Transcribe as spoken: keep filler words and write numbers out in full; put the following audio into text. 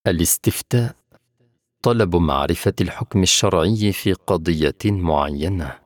الاستفتاء طلب معرفة الحكم الشرعي في قضية معينة.